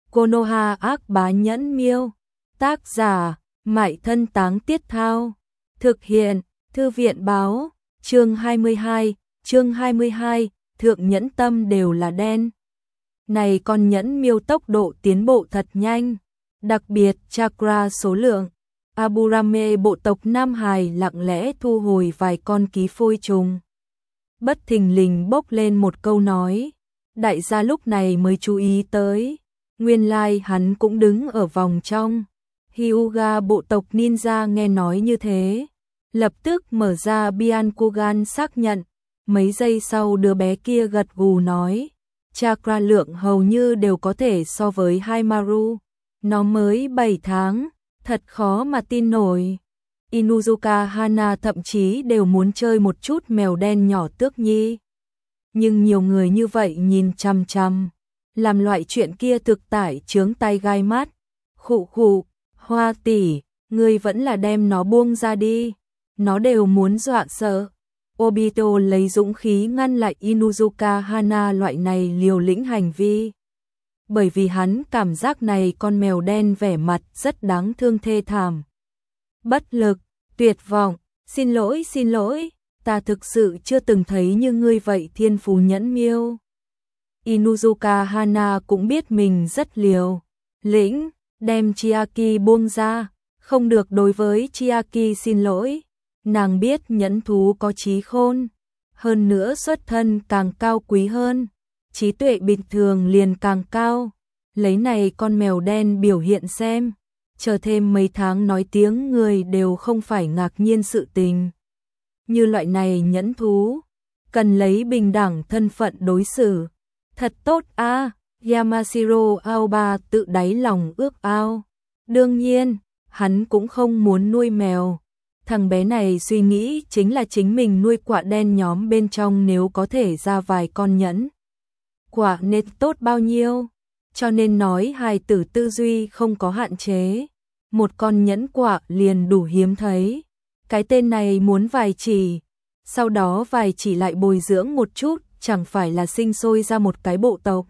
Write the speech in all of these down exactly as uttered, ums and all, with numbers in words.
Konoha ác bá nhẫn miêu. Tác giả, Mại Thân Táng Tiết Thao. Thực hiện, Thư viện báo. Chương hai mươi hai, chương hai mươi hai, thượng nhẫn tâm đều là đen. Này con nhẫn miêu tốc độ tiến bộ thật nhanh, đặc biệt chakra số lượng. Aburame bộ tộc Nam Hải lặng lẽ thu hồi vài con ký phôi trùng. Bất thình lình bốc lên một câu nói, đại gia lúc này mới chú ý tới, nguyên lai hắn cũng đứng ở vòng trong. Hyuga bộ tộc ninja nghe nói như thế, lập tức mở ra Byakugan xác nhận, mấy giây sau đứa bé kia gật gù nói, chakra lượng hầu như đều có thể so với Haimaru, nó mới bảy tháng, thật khó mà tin nổi. Inuzuka Hana thậm chí đều muốn chơi một chút mèo đen nhỏ Tước Nhi. Nhưng nhiều người như vậy nhìn chằm chằm, làm loại chuyện kia thực tải chướng tay gai mắt. Khụ khụ, Hoa tỷ, ngươi vẫn là đem nó buông ra đi, nó đều muốn dọa sợ. Obito lấy dũng khí ngăn lại Inuzuka Hana loại này liều lĩnh hành vi. Bởi vì hắn cảm giác này con mèo đen vẻ mặt rất đáng thương thê thảm. Bất lực, tuyệt vọng, xin lỗi xin lỗi, ta thực sự chưa từng thấy như ngươi vậy thiên phú nhẫn miêu. Inuzuka Hana cũng biết mình rất liều lĩnh, đem Chiaki buông ra, không được đối với Chiaki xin lỗi. Nàng biết nhẫn thú có trí khôn, hơn nữa xuất thân càng cao quý hơn, trí tuệ bình thường liền càng cao. Lấy này con mèo đen biểu hiện xem, chờ thêm mấy tháng nói tiếng người đều không phải ngạc nhiên sự tình. Như loại này nhẫn thú, cần lấy bình đẳng thân phận đối xử. Thật tốt a, à, Yamashiro Aoba tự đáy lòng ước ao. Đương nhiên, hắn cũng không muốn nuôi mèo. Thằng bé này suy nghĩ chính là chính mình nuôi quạ đen nhóm bên trong nếu có thể ra vài con nhẫn quạ nên tốt bao nhiêu. Cho nên nói hài tử tư duy không có hạn chế. Một con nhẫn quạ liền đủ hiếm thấy. Cái tên này muốn vài chỉ, sau đó vài chỉ lại bồi dưỡng một chút, chẳng phải là sinh sôi ra một cái bộ tộc.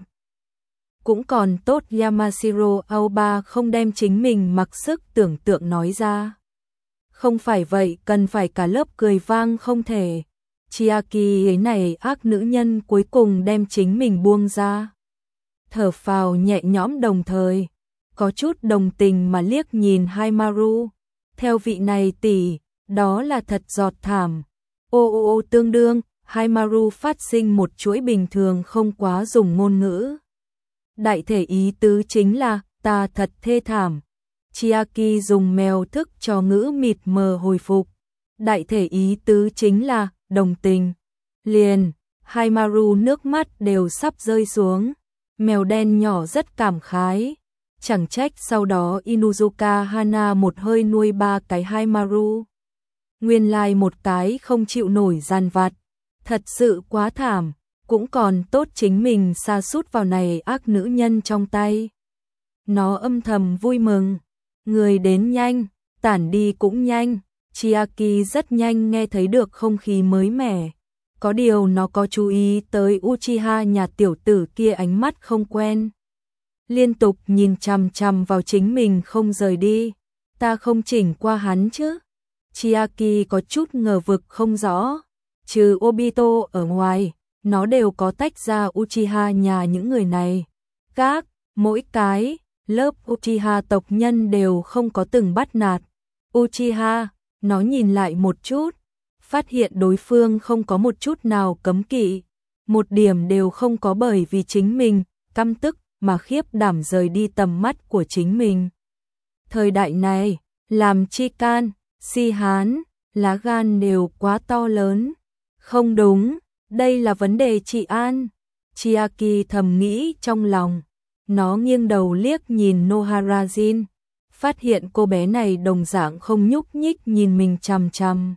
Cũng còn tốt Yamashiro Aoba không đem chính mình mặc sức tưởng tượng nói ra. Không phải vậy cần phải cả lớp cười vang không thể. Chiaki ấy này ác nữ nhân cuối cùng đem chính mình buông ra. Thở phào nhẹ nhõm đồng thời, có chút đồng tình mà liếc nhìn Haimaru. Theo vị này tỷ, đó là thật giọt thảm. Ô ô ô tương đương, Haimaru phát sinh một chuỗi bình thường không quá dùng ngôn ngữ. Đại thể ý tứ chính là, ta thật thê thảm. Chiaki dùng mèo thức cho ngữ mịt mờ hồi phục. Đại thể ý tứ chính là, đồng tình. Liền, Haimaru nước mắt đều sắp rơi xuống. Mèo đen nhỏ rất cảm khái. Chẳng trách sau đó Inuzuka Hana một hơi nuôi ba cái Haimaru. Nguyên lai một cái không chịu nổi gian vặt. Thật sự quá thảm. Cũng còn tốt chính mình sa sút vào này ác nữ nhân trong tay. Nó âm thầm vui mừng. Người đến nhanh, tản đi cũng nhanh. Chiaki rất nhanh nghe thấy được không khí mới mẻ. Có điều nó có chú ý tới Uchiha nhà tiểu tử kia ánh mắt không quen. Liên tục nhìn chằm chằm vào chính mình không rời đi. Ta không chỉnh qua hắn chứ? Chiaki có chút ngờ vực không rõ. Trừ Obito ở ngoài, nó đều có tách ra Uchiha nhà những người này. Các, mỗi cái, lớp Uchiha tộc nhân đều không có từng bắt nạt. Uchiha, nó nhìn lại một chút, phát hiện đối phương không có một chút nào cấm kỵ. Một điểm đều không có bởi vì chính mình, căm tức, mà khiếp đảm rời đi tầm mắt của chính mình. Thời đại này, làm chi can, si hán, lá gan đều quá to lớn. Không đúng, đây là vấn đề trị an. Chiaki thầm nghĩ trong lòng. Nó nghiêng đầu liếc nhìn Noharajin, phát hiện cô bé này đồng dạng không nhúc nhích nhìn mình chằm chằm.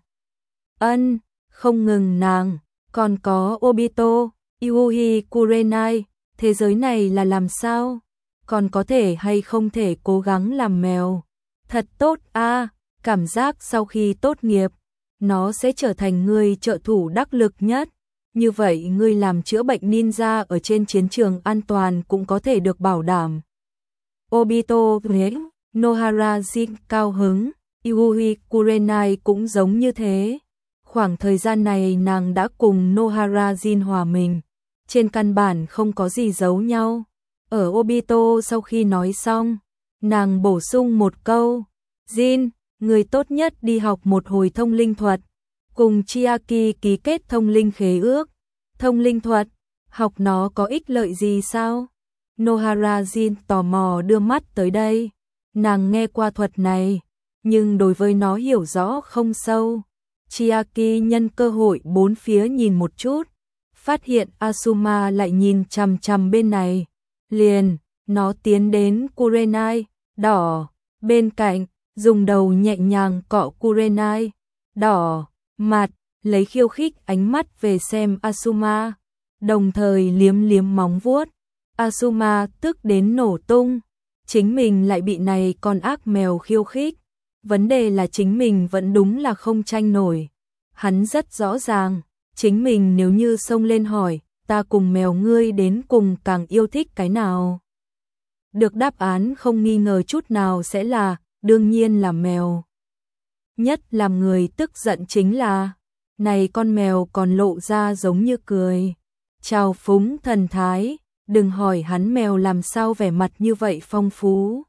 Ân, không ngừng nàng, còn có Obito, Yuhi Kurenai, thế giới này là làm sao? Còn có thể hay không thể cố gắng làm mèo? Thật tốt a, à, cảm giác sau khi tốt nghiệp, nó sẽ trở thành người trợ thủ đắc lực nhất. Như vậy ngươi làm chữa bệnh ninja ở trên chiến trường an toàn cũng có thể được bảo đảm. Obito ghế, Nohara Jin cao hứng, Yui Kurenai cũng giống như thế. Khoảng thời gian này nàng đã cùng Nohara Jin hòa mình, trên căn bản không có gì giấu nhau. Ở Obito sau khi nói xong, nàng bổ sung một câu, Jin, người tốt nhất đi học một hồi thông linh thuật, cùng Chiaki ký kết thông linh khế ước. Thông linh thuật, học nó có ích lợi gì sao? Nohara Jin tò mò đưa mắt tới đây, nàng nghe qua thuật này, nhưng đối với nó hiểu rõ không sâu. Chiaki nhân cơ hội bốn phía nhìn một chút, phát hiện Asuma lại nhìn chằm chằm bên này, liền, nó tiến đến Kurenai, đỏ, bên cạnh, dùng đầu nhẹ nhàng cọ Kurenai, đỏ, mặt, lấy khiêu khích ánh mắt về xem Asuma, đồng thời liếm liếm móng vuốt. Asuma tức đến nổ tung, chính mình lại bị này con ác mèo khiêu khích, vấn đề là chính mình vẫn đúng là không tranh nổi. Hắn rất rõ ràng, chính mình nếu như xông lên hỏi, ta cùng mèo ngươi đến cùng càng yêu thích cái nào? Được đáp án không nghi ngờ chút nào sẽ là, đương nhiên là mèo. Nhất làm người tức giận chính là, này con mèo còn lộ ra giống như cười, trào phúng thần thái, đừng hỏi hắn mèo làm sao vẻ mặt như vậy phong phú.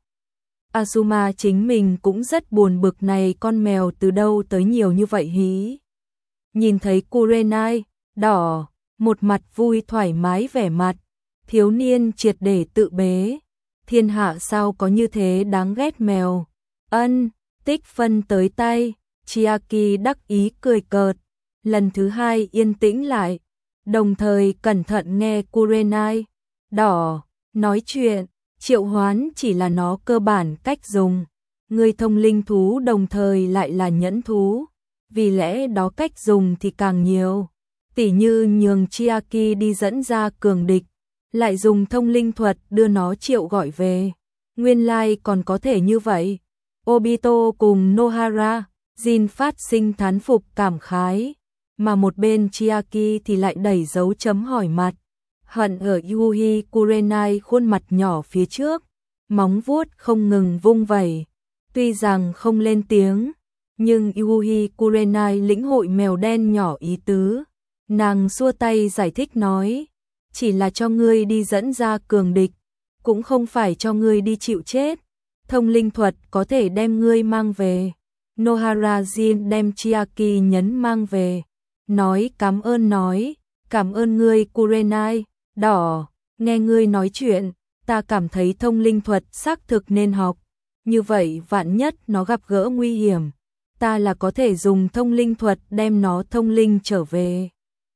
Asuma chính mình cũng rất buồn bực này con mèo từ đâu tới nhiều như vậy hí. Nhìn thấy Kurenai, đỏ, một mặt vui thoải mái vẻ mặt, thiếu niên triệt để tự bế. Thiên hạ sao có như thế đáng ghét mèo. Ân, tích phân tới tay, Chiaki đắc ý cười cợt. Lần thứ hai yên tĩnh lại, đồng thời cẩn thận nghe Kurenai, đỏ, nói chuyện. Triệu hoán chỉ là nó cơ bản cách dùng. Người thông linh thú đồng thời lại là nhẫn thú, vì lẽ đó cách dùng thì càng nhiều. Tỉ như nhường Chiaki đi dẫn ra cường địch, lại dùng thông linh thuật đưa nó triệu gọi về. Nguyên lai like còn có thể như vậy. Obito cùng Nohara Jin phát sinh thán phục cảm khái, mà một bên Chiaki thì lại đẩy dấu chấm hỏi mặt. Hận ở Yui Kurenai khuôn mặt nhỏ phía trước, móng vuốt không ngừng vung vẩy. Tuy rằng không lên tiếng, nhưng Yui Kurenai lĩnh hội mèo đen nhỏ ý tứ. Nàng xua tay giải thích nói, chỉ là cho ngươi đi dẫn ra cường địch, cũng không phải cho ngươi đi chịu chết. Thông linh thuật có thể đem ngươi mang về. Nohara Jin đem Chiaki nhấn mang về, nói cảm ơn nói, cảm ơn ngươi Kurenai. Đỏ, nghe ngươi nói chuyện, ta cảm thấy thông linh thuật xác thực nên học. Như vậy vạn nhất nó gặp gỡ nguy hiểm, ta là có thể dùng thông linh thuật đem nó thông linh trở về.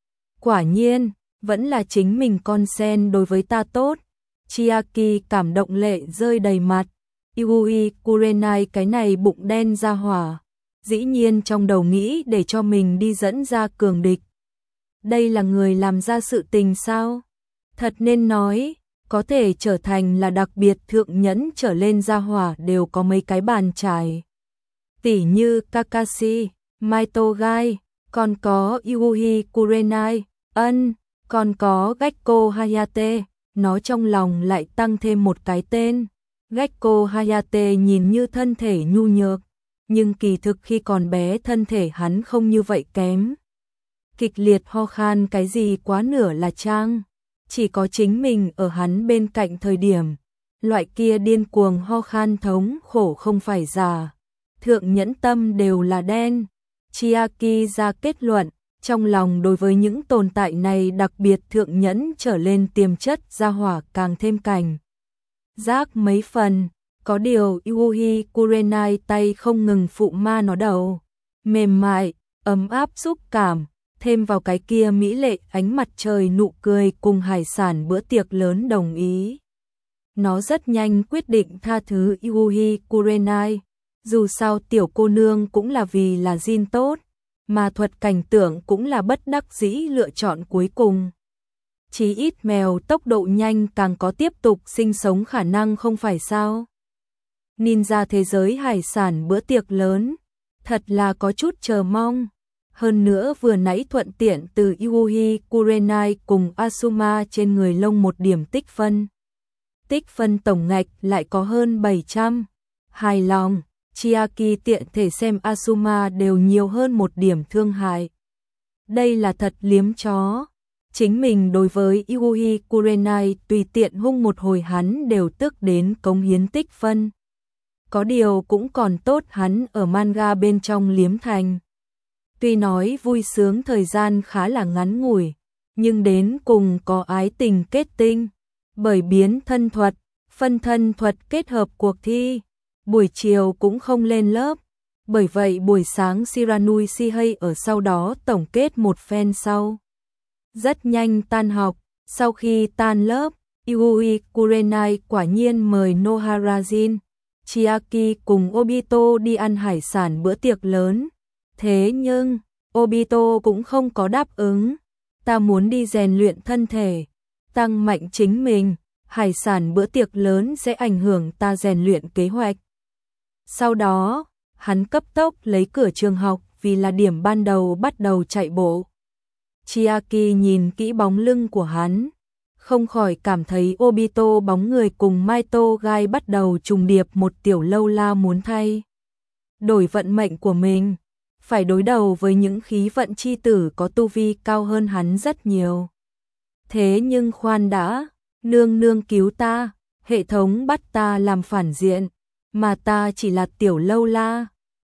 Quả nhiên, vẫn là chính mình con sen đối với ta tốt. Chiaki cảm động lệ rơi đầy mặt. Yui Kurenai cái này bụng đen ra hỏa, dĩ nhiên trong đầu nghĩ để cho mình đi dẫn ra cường địch. Đây là người làm ra sự tình sao? Thật nên nói, có thể trở thành là đặc biệt thượng nhẫn trở lên gia hỏa đều có mấy cái bàn trải. Tỉ như Kakashi, Maitogai, còn có Yui Kurenai, ân, còn có Gekko Hayate, nó trong lòng lại tăng thêm một cái tên. Gekko Hayate nhìn như thân thể nhu nhược, nhưng kỳ thực khi còn bé thân thể hắn không như vậy kém. Kịch liệt ho khan cái gì quá nửa là trang. Chỉ có chính mình ở hắn bên cạnh thời điểm, loại kia điên cuồng ho khan thống khổ không phải giả. Thượng nhẫn tâm đều là đen. Chiaki ra kết luận, trong lòng đối với những tồn tại này đặc biệt thượng nhẫn trở lên tiềm chất gia hỏa càng thêm cảnh giác mấy phần. Có điều Yui Kurenai tay không ngừng phụ ma nó đầu, mềm mại, ấm áp xúc cảm. Thêm vào cái kia mỹ lệ ánh mặt trời nụ cười cùng hải sản bữa tiệc lớn đồng ý. Nó rất nhanh quyết định tha thứ Yui Kurenai, dù sao tiểu cô nương cũng là vì là Jin tốt, mà thuật cảnh tượng cũng là bất đắc dĩ lựa chọn cuối cùng. Chí ít mèo tốc độ nhanh càng có tiếp tục sinh sống khả năng không phải sao. Ninja thế giới hải sản bữa tiệc lớn, thật là có chút chờ mong. Hơn nữa vừa nãy thuận tiện từ Yui Kurenai cùng Asuma trên người lông một điểm tích phân. tích phân tổng ngạch lại có hơn bảy trăm. Hài lòng, Chiaki tiện thể xem Asuma đều nhiều hơn một điểm thương hại. Đây là thật liếm chó. Chính mình đối với Yui Kurenai tùy tiện hung một hồi hắn đều tức đến cống hiến tích phân. Có điều cũng còn tốt hắn ở manga bên trong liếm thành. Tuy nói vui sướng thời gian khá là ngắn ngủi, nhưng đến cùng có ái tình kết tinh. Bởi biến thân thuật, phân thân thuật kết hợp cuộc thi, buổi chiều cũng không lên lớp. Bởi vậy buổi sáng Shiranui Shihei ở sau đó tổng kết một phen sau. Rất nhanh tan học, sau khi tan lớp, Yui Kurenai quả nhiên mời Noharajin, Chiaki cùng Obito đi ăn hải sản bữa tiệc lớn. Thế nhưng, Obito cũng không có đáp ứng. Ta muốn đi rèn luyện thân thể, tăng mạnh chính mình, hải sản bữa tiệc lớn sẽ ảnh hưởng ta rèn luyện kế hoạch. Sau đó, hắn cấp tốc lấy cửa trường học vì là điểm ban đầu bắt đầu chạy bộ. Chiaki nhìn kỹ bóng lưng của hắn, không khỏi cảm thấy Obito bóng người cùng Maito Gai bắt đầu trùng điệp, một tiểu lâu la muốn thay đổi vận mệnh của mình, phải đối đầu với những khí vận chi tử có tu vi cao hơn hắn rất nhiều. Thế nhưng khoan đã, nương nương cứu ta, hệ thống bắt ta làm phản diện, mà ta chỉ là tiểu lâu la.